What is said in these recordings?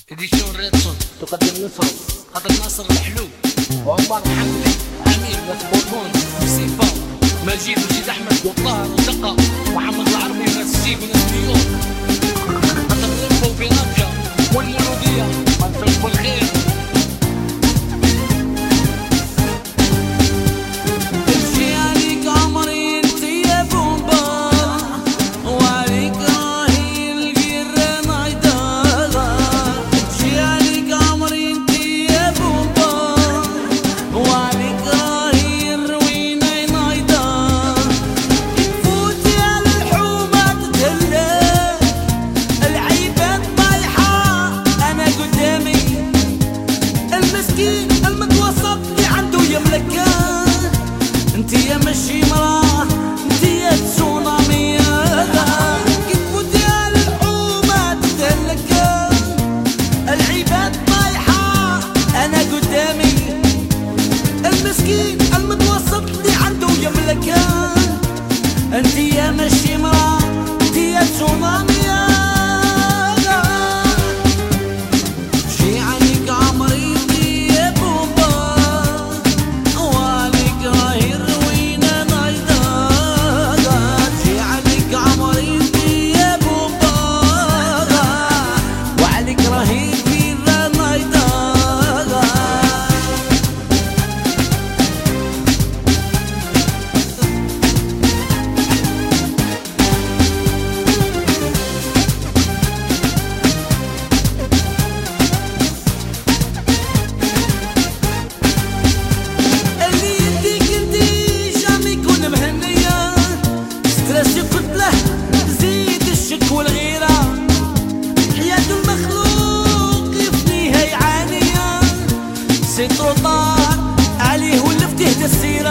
إديشن ريدسون تقدم نصر خاطر ناصر الحلو وعمر حمدي أمين وثبوتون وسيفا مجيد وسيد أحمد وطاهر ودقة محمد العربي ونسيب وناس نيويورك خاطر ريمبو بيرابجا والمولودية منفق بالخير. المتوسط اللي عنده يملك انت يا مشي مراه انت يا تسونامي كتفوت يا الحومة تدلك العباد طايحة انا قدامي المسكين المتوسط اللي عنده يملك انت يا مشي مراه انت يا تسونامي طار عليه ولفته السيرة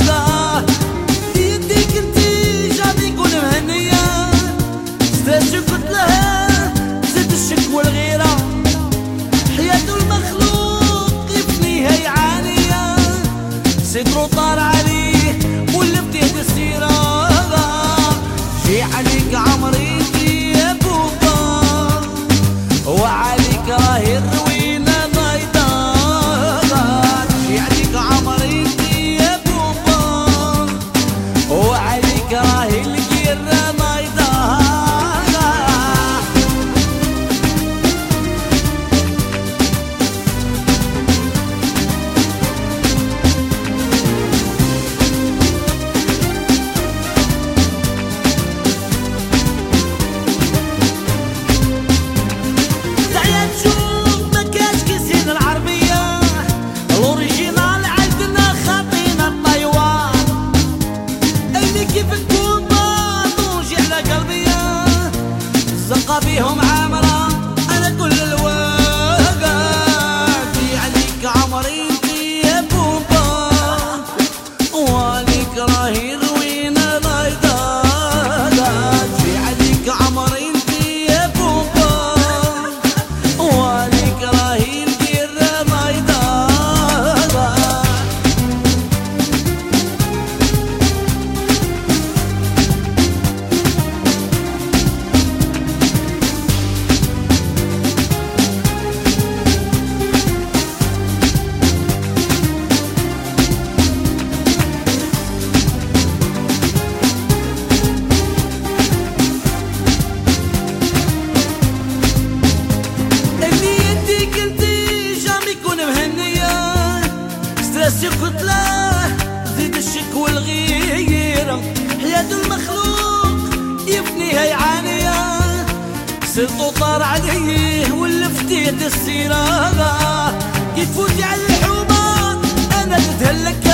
يديك انتي جاب يكون مهنية ستاج قلت لها زيد الشك والغيرة حياة المخلوق يفنيها يعانية صدره طار عليه ولفته السيرة جي عليك عمري يا بوبا وعليك راهي الروينة بيهم عامرة أنا كل الوقت في عليك عمري يا بوبا وعليك راهي روينة ضايدات في عليك عمري يا بوبا وعليك راهي الجيرة ضايدات. قلت له زيد الشك والغيرة حياة المخلوق يفنيها يعانية صرت طار عليه ولفتيت السيرة كيف فوتي على الحومات انا تتهلك